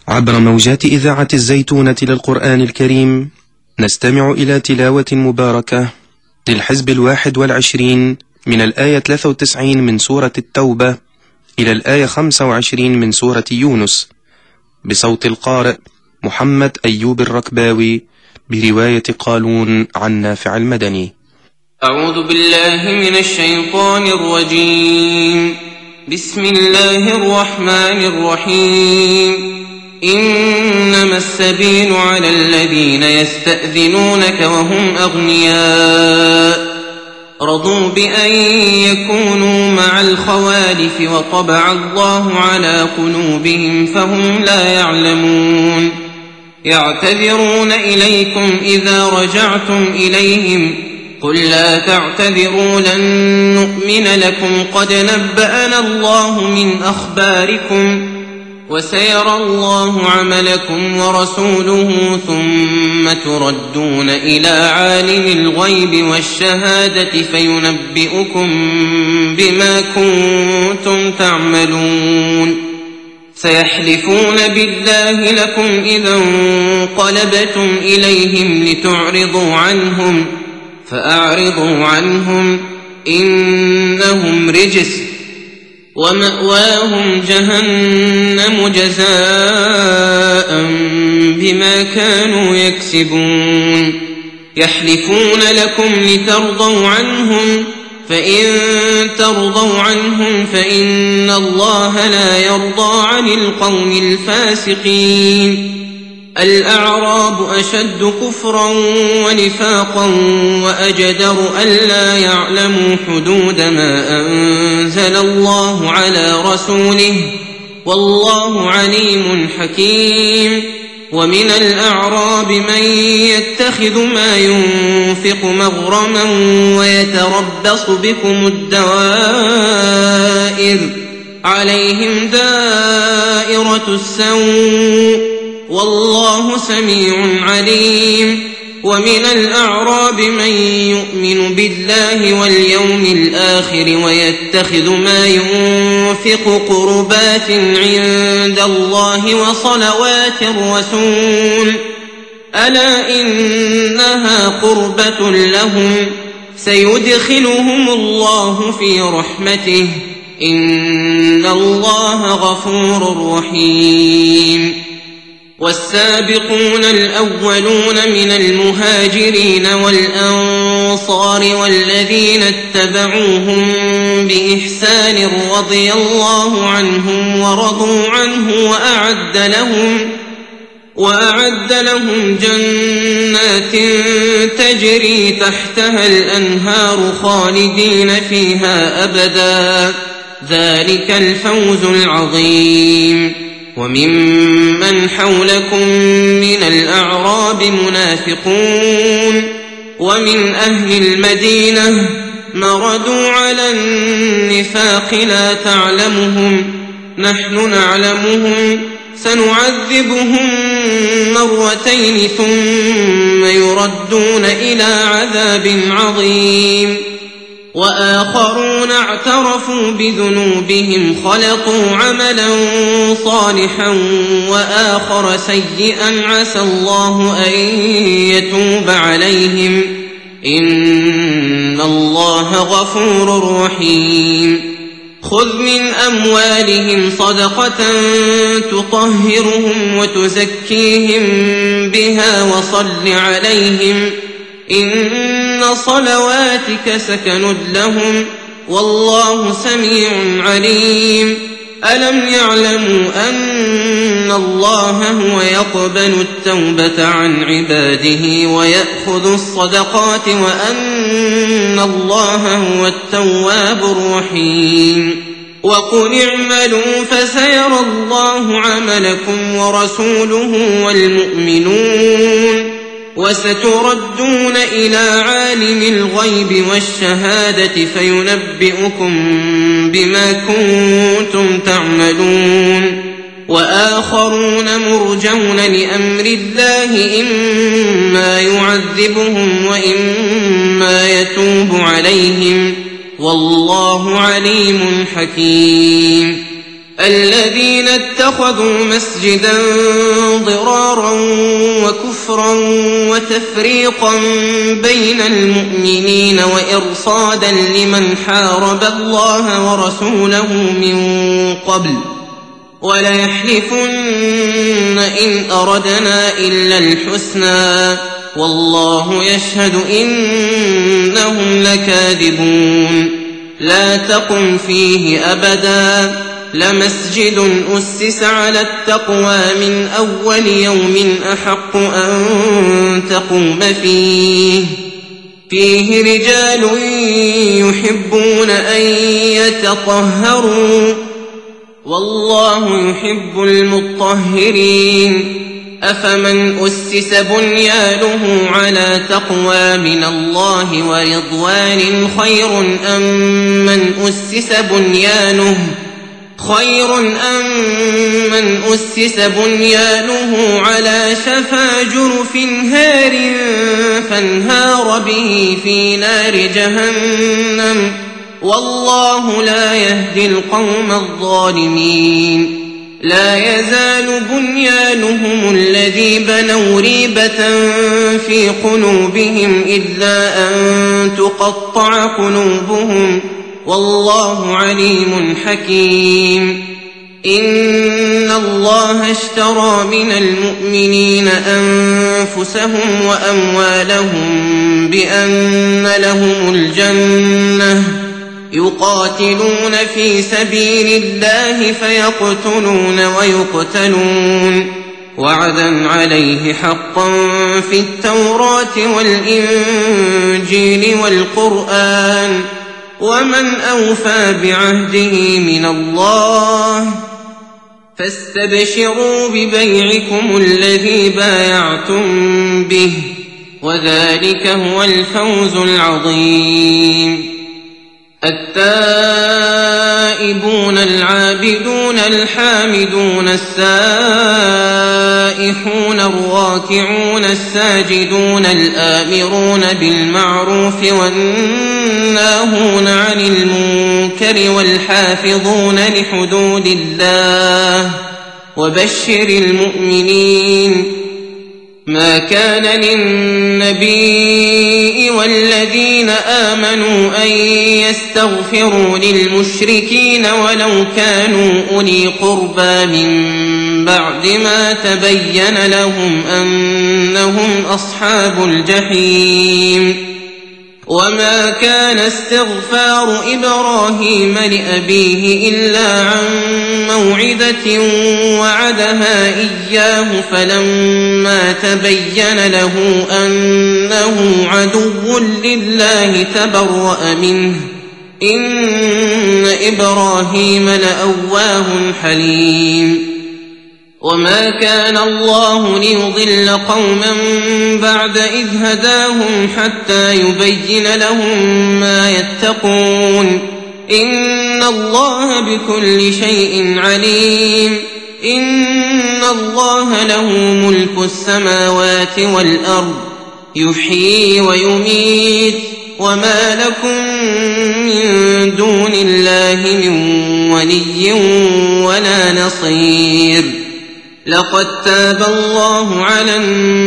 عبر موجات إذاعة الزيتونة للقرآن الكريم نستمع إلى تلاوة مباركة للحزب 21 من الآية 93 من سورة التوبة إلى الآية 25 من سورة يونس بصوت القارئ محمد أيوب الركباوي برواية قالون عن نافع المدني. أعوذ بالله من الشيطان الرجيم. بسم الله الرحمن الرحيم. إنما السبيل على الذين يستأذنونك وهم أغنياء رضوا بأن يكونوا مع الخوالف وطبع الله على قلوبهم فهم لا يعلمون. يعتذرون إليكم إذا رجعتم إليهم قل لا تعتذروا لن نؤمن لكم قد نبأنا الله من أخباركم وسيرى الله عملكم ورسوله ثم تردون إلى عالم الغيب والشهادة فينبئكم بما كنتم تعملون. سيحلفون بالله لكم إذا انقلبتم إليهم لتعرضوا عنهم فأعرضوا عنهم إنهم رجس ومأواهم جهنم جزاء بما كانوا يكسبون. يحلفون لكم لترضوا عنهم فإن ترضوا عنهم فإن الله لا يرضى عن القوم الفاسقين. الأعراب أشد كفرا ونفاقا وأجدر ألا يعلموا حدود ما أنزل الله على رسوله والله عليم حكيم. ومن الأعراب من يتخذ ما ينفق مغرما ويتربص بكم الدوائر عليهم دائرة السوء والله سميع عليم. ومن الأعراب من يؤمن بالله واليوم الآخر ويتخذ ما ينفق قربات عند الله وصلوات الرسول ألا إنها قربة لهم سيدخلهم الله في رحمته إن الله غفور رحيم. والسابقون الأولون من المهاجرين والأنصار والذين اتبعوهم بإحسان رضي الله عنهم ورضوا عنه وأعد لهم جنات تجري تحتها الأنهار خالدين فيها أبدا ذلك الفوز العظيم. وممن حولكم من الأعراب منافقون ومن أهل المدينة مردوا على النفاق لا تعلمهم نحن نعلمهم سنعذبهم مرتين ثم يردون إلى عذاب عظيم. وآخرون اعترفوا بذنوبهم خلقوا عملا صالحا وآخر سيئا عسى الله أن يتوب عليهم إن الله غفور رحيم. خذ من أموالهم صدقة تطهرهم وتزكيهم بها وصل عليهم إن صلواتك سكن لهم والله سميع عليم. ألم يعلموا أن الله هو يقبل التوبة عن عباده ويأخذ الصدقات وأن الله هو التواب الرحيم. وقل اعملوا فسيرى الله عملكم ورسوله والمؤمنون وستردون إلى عالم الغيب والشهادة فينبئكم بما كنتم تعملون. وآخرون مرجون لأمر الله إما يعذبهم وإما يتوب عليهم والله عليم حكيم. الذين اتخذوا مسجدا ضرارا وكفرا وتفريقا بين المؤمنين وإرصادا لمن حارب الله ورسوله من قبل وليحلفن إن أردنا إلا الحسنى والله يشهد إنهم لكاذبون لا تقم فيه أبدا لمسجد أسس على التقوى من أول يوم أحق أن تقوم فيه رجال يحبون أن يتطهروا والله يحب المطهرين أفمن أسس بنيانه على تقوى من الله ورضوان خير أم من أسس بنيانه على شفا جرف هار فانهار به في نار جهنم والله لا يهدي القوم الظالمين لا يزال بنيانهم الذي بنوا ريبة في قلوبهم إلا أن تقطع قلوبهم والله عليم حكيم إن الله اشترى من المؤمنين أنفسهم وأموالهم بأن لهم الجنة يقاتلون في سبيل الله فيقتلون ويقتلون وعدا عليه حقا في التوراة والإنجيل والقرآن ومن أوفى بعهده من الله فاستبشروا ببيعكم الذي بايعتم به وذلك هو الفوز العظيم التائبون العابدون الحامدون السائحون الراكعون الساجدون الآمرون بالمعروف والناهون عن المنكر والحافظون لحدود الله وبشر المؤمنين ما كان للنبي والذين آمنوا أن يستغفروا للمشركين ولو كانوا أولي قربى من بعد ما تبين لهم أنهم أصحاب الجحيم وما كان استغفار إبراهيم لأبيه إلا عن موعدة وعدها إياه فلما تبين له أنه عدو لله تبرأ منه إن إبراهيم لأواه حليم وما كان الله ليضل قوما بعد إذ هداهم حتى يبين لهم ما يتقون إن الله بكل شيء عليم إن الله له ملك السماوات والأرض يحيي ويميت وما لكم من دون الله من ولي ولا نصير لقد تاب الله على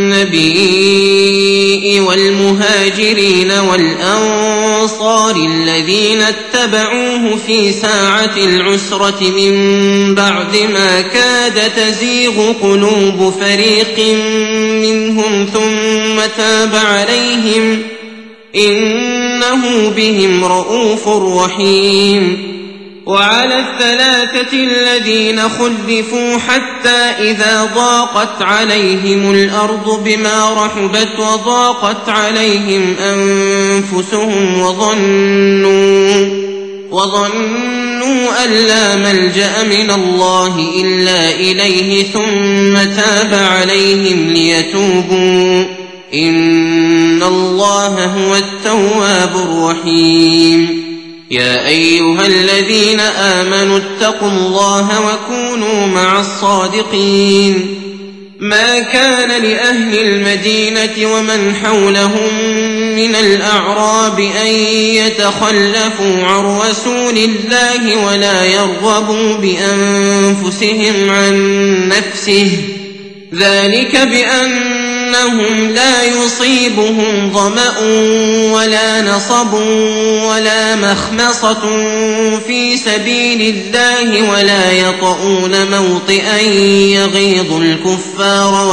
النبي والمهاجرين والأنصار الذين اتبعوه في ساعة العسرة من بعد ما كاد تزيغ قلوب فريق منهم ثم تاب عليهم إنه بهم رءوف رحيم وعلى الثلاثة الذين خلفوا حتى إذا ضاقت عليهم الأرض بما رحبت وضاقت عليهم أنفسهم وظنوا أن لا ملجأ من الله إلا إليه ثم تاب عليهم ليتوبوا إن الله هو التواب الرحيم يا أيها الذين آمنوا اتقوا الله وكونوا مع الصادقين ما كان لأهل المدينة ومن حولهم من الأعراب أن يتخلفوا عن رسول الله ولا يرغبوا بأنفسهم عن نفسه ذلك بأنهم لا يصيبهم ظمأ ولا نصب ولا مخمصة في سبيل الله ولا يطؤون موطئا يغيظ الكفار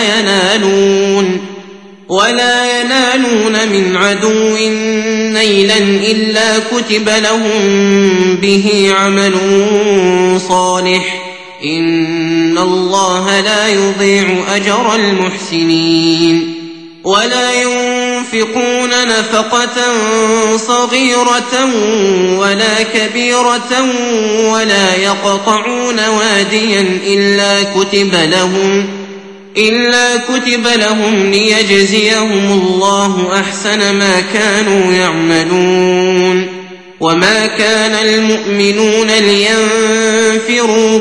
ولا ينالون من عدو نيلا إلا كتب لهم به عمل صالح إن الله لا يضيع أجر المحسنين ولا ينفقون نفقة صغيرة ولا كبيرة ولا يقطعون واديا إلا كتب لهم ليجزيهم الله أحسن ما كانوا يعملون وما كان المؤمنون لينفروا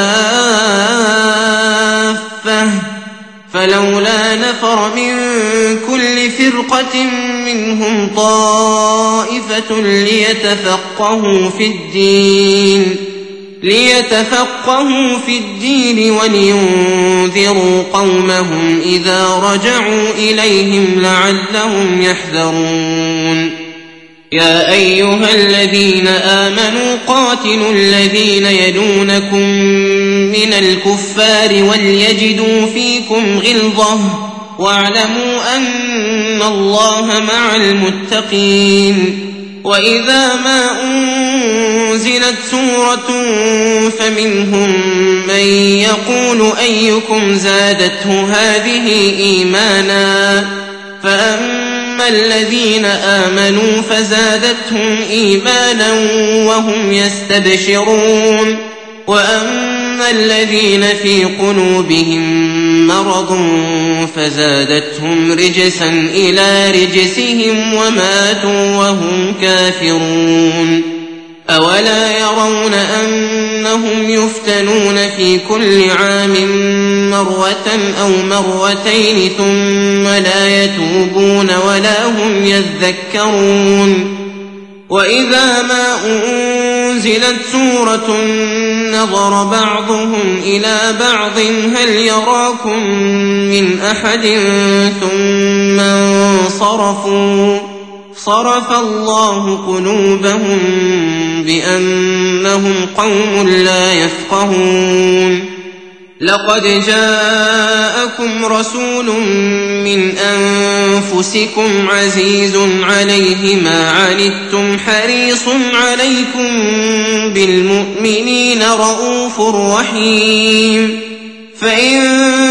كافة فلولا نفر من كل فرقة منهم طائفة ليتفقهوا في الدين ولينذروا قومهم إذا رجعوا إليهم لعلهم يحذرون يا أيها الذين آمنوا قاتلوا الذين يلونكم من الكفار وليجدوا فيكم غلظة واعلموا أن الله مع المتقين وإذا ما أنزلت سورة فمنهم من يقول أيكم زادته هذه إيمانا فأما الذين آمنوا فزادتهم إيمانا وهم يستبشرون وأما الذين في قلوبهم مرض فزادتهم رجسا إلى رجسهم وماتوا وهم كافرون أولا يرون أنهم يفتنون في كل عام مرة أو مرتين ثم لا يتوبون ولا هم يذكرون وإذا ما أنزلت سورة نظر بعضهم إلى بعض هل يراكم من أحد ثم انصرفوا صرف الله قلوبهم بأنهم قوم لا يفقهون لقد جاءكم رسول من أنفسكم عزيز عليه ما عنتم حريص عليكم بالمؤمنين رؤوف رحيم فإن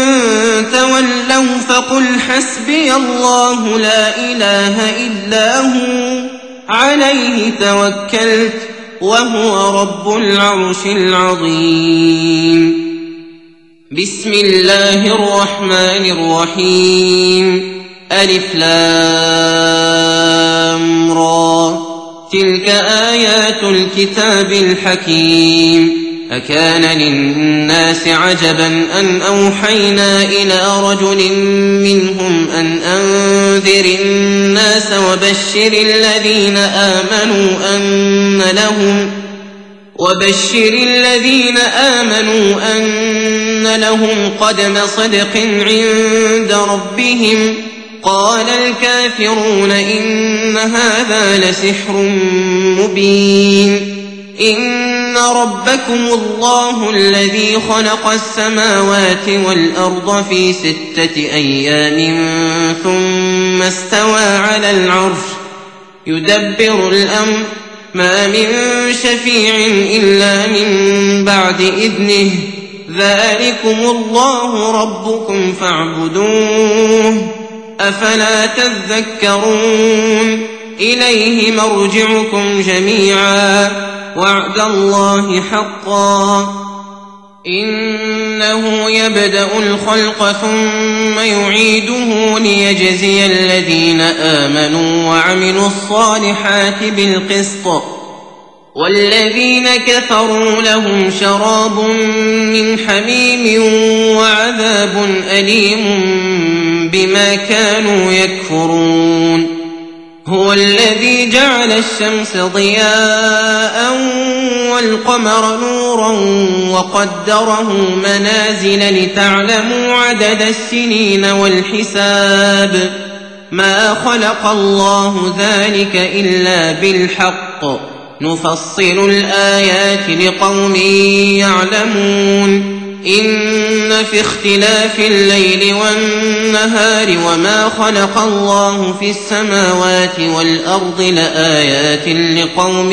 تولوا فقل حسبي الله لا إله إلا هو عليه توكلت وهو رب العرش العظيم بسم الله الرحمن الرحيم ألف لام را تلك آيات الكتاب الحكيم أكان للناس عجبا أن أوحينا إلى رجل منهم أن أنذر الناس وبشر الذين آمنوا أن لهم قدم صدق عند ربهم قال الكافرون إن هذا لسحر مبين إن ربكم الله الذي خلق السماوات والأرض في 6 أيام ثم استوى على العرش يدبر الأمر ما من شفيع إلا من بعد إذنه ذلكم الله ربكم فاعبدوه أفلا تذكرون إليه مرجعكم جميعا وعد الله حقا إنه يبدأ الخلق ثم يعيده ليجزي الذين آمنوا وعملوا الصالحات بالقسط والذين كفروا لهم شراب من حميم وعذاب أليم بما كانوا يكفرون هو الذي جعل الشمس ضياء والقمر نورا وقدره منازل لتعلموا عدد السنين والحساب ما خلق الله ذلك إلا بالحق نفصل الآيات لقوم يعلمون إن في اختلاف الليل والنهار وما خلق الله في السماوات والأرض لآيات لقوم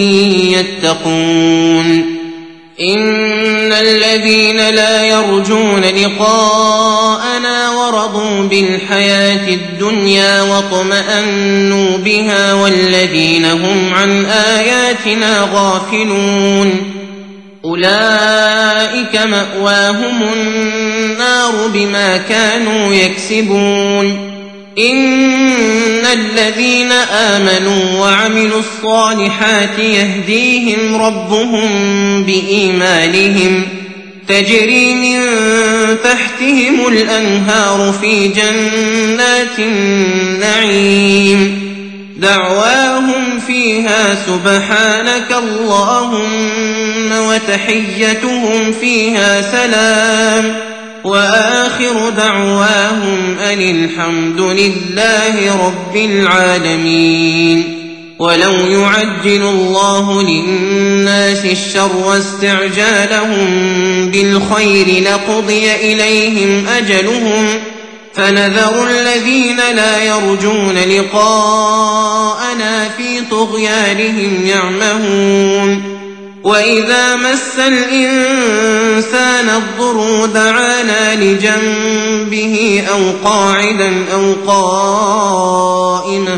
يتقون إن الذين لا يرجون لقاءنا ورضوا بالحياة الدنيا واطمأنوا بها والذين هم عن آياتنا غافلون أولئك مأواهم النار بما كانوا يكسبون إن الذين آمنوا وعملوا الصالحات يهديهم ربهم بإيمانهم تجري من تحتهم الأنهار في جنات النعيم دعواهم فيها سبحانك اللهم وتحيتهم فيها سلام وآخر دعواهم أن الحمد لله رب العالمين ولو يعجل الله للناس الشر استعجالهم بالخير لقضي إليهم أجلهم فنذر الذين لا يرجون لقاءنا في طغيانهم يعمهون وإذا مس الإنسان الضر دعانا لجنبه أو قاعدا أو قائما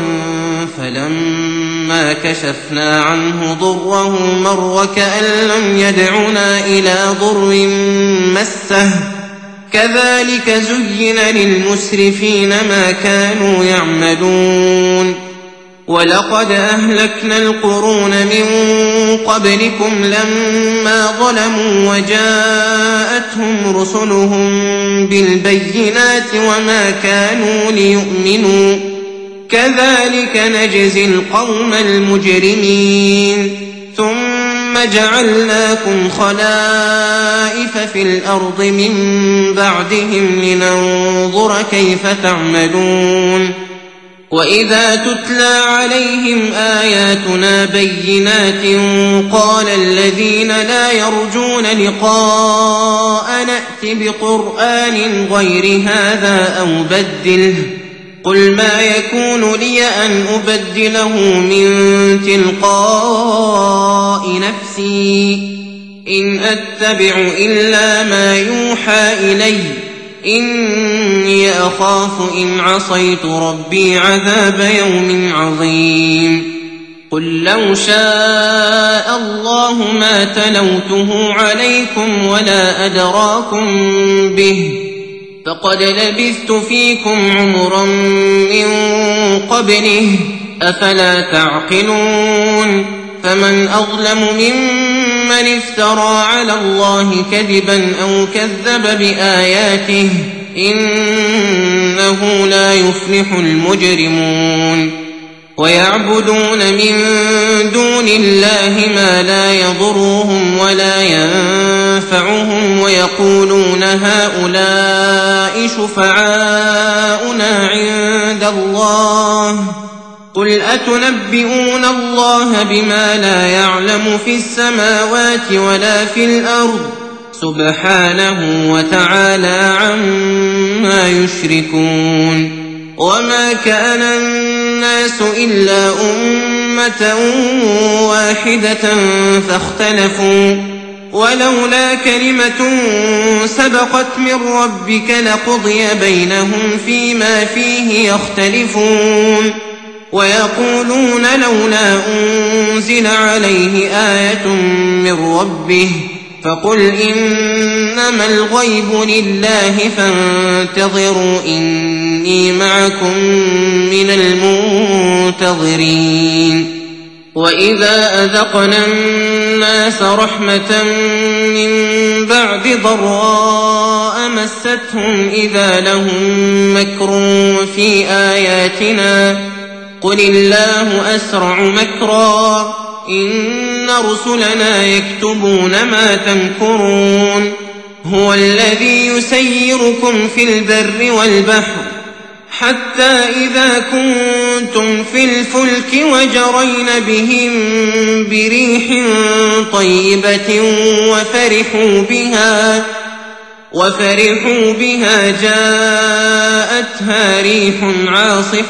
فلما كشفنا عنه ضره مر كأن لم يدعنا إلى ضر مسه كذلك زين للمسرفين ما كانوا يعملون ولقد أهلكنا القرون من قبلكم لما ظلموا وجاءتهم رسلهم بالبينات وما كانوا ليؤمنوا كذلك نجزي القوم المجرمين ثم جعلناكم خلائف في الأرض من بعدهم لننظر كيف تعملون وإذا تتلى عليهم آياتنا بينات قال الذين لا يرجون لقاء نأت بقرآن غير هذا أو بدله قل ما يكون لي أن أبدله من تلقاء نفسي إن أتبع إلا ما يوحى إلي إني أخاف إن عصيت ربي عذاب يوم عظيم قل لو شاء الله ما تلوته عليكم ولا أدراكم به فقد لبثت فيكم عمرا من قبله أفلا تعقلون فمن أظلم ممن افترى على الله كذبا أو كذب بآياته إنه لا يفلح المجرمون ويعبدون من دون الله ما لا يضرهم ولا ينفعهم ويقولون هؤلاء شفعاؤنا عند الله قل أتنبئون الله بما لا يعلم في السماوات ولا في الأرض سبحانه وتعالى عما يشركون وما كان الناس إلا أمة واحدة فاختلفوا ولولا كلمة سبقت من ربك لقضي بينهم فيما فيه يختلفون ويقولون لولا أنزل عليه آية من ربه فقل إنما الغيب لله فانتظروا إني معكم من المنتظرين وإذا أذقنا الناس رحمة من بعد ضراء مستهم إذا لهم مكر في آياتنا قل الله أسرع مكرا إن رسلنا يكتبون ما تمكرون هو الذي يسيركم في البر والبحر حتى إذا كنتم في الفلك وجرين بهم بريح طيبة وفرحوا بها جاءتها ريح عاصف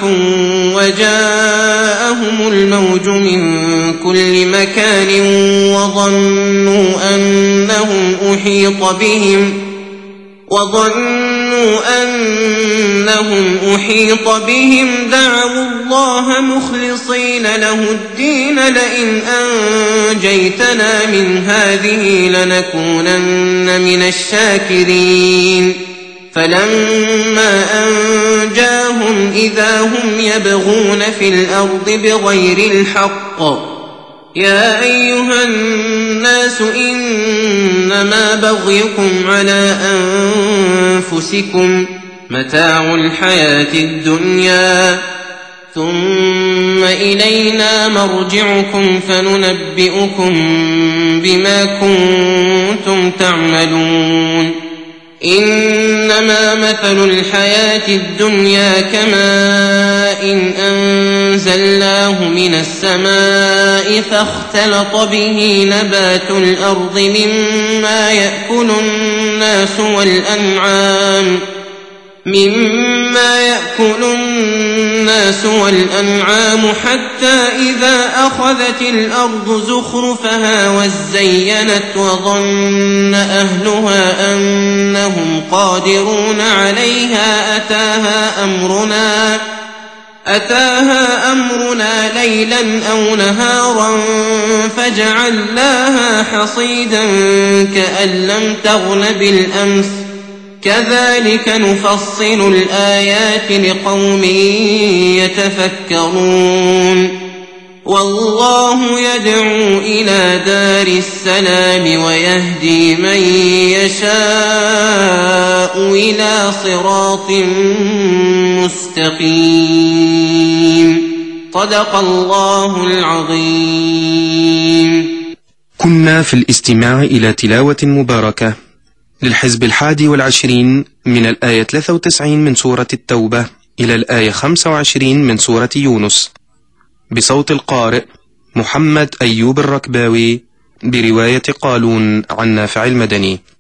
وجاءهم الموج من كل مكان وظنوا أنهم أحيط بهم دعوا الله مخلصين له الدين لئن أنجيتنا من هذه لنكونن من الشاكرين فلما أنجاهم إذا هم يبغون في الأرض بغير الحق يا أيها الناس إنما بغيكم على أنفسكم متاع الحياة الدنيا ثم إلينا مرجعكم فننبئكم بما كنتم تعملون إنما مثل الحياة الدنيا كماء أنزلناه من السماء فاختلط به نبات الأرض مما يأكل الناس والأنعام حتى إذا أخذت الأرض زخرفها وزينت وظن أهلها أنهم قادرون عليها أتاها أمرنا ليلا أو نهارا فجعلناها حصيدا كأن لم تغن بالأمس كذلك نفصل الآيات لقوم يتفكرون والله يدعو إلى دار السلام ويهدي من يشاء إلى صراط مستقيم صدق الله العظيم. كنا في الاستماع إلى تلاوة مباركة للحزب 21 من الآية 93 من سورة التوبة إلى الآية 25 من سورة يونس بصوت القارئ محمد أيوب الركباوي برواية قالون عن نافع المدني.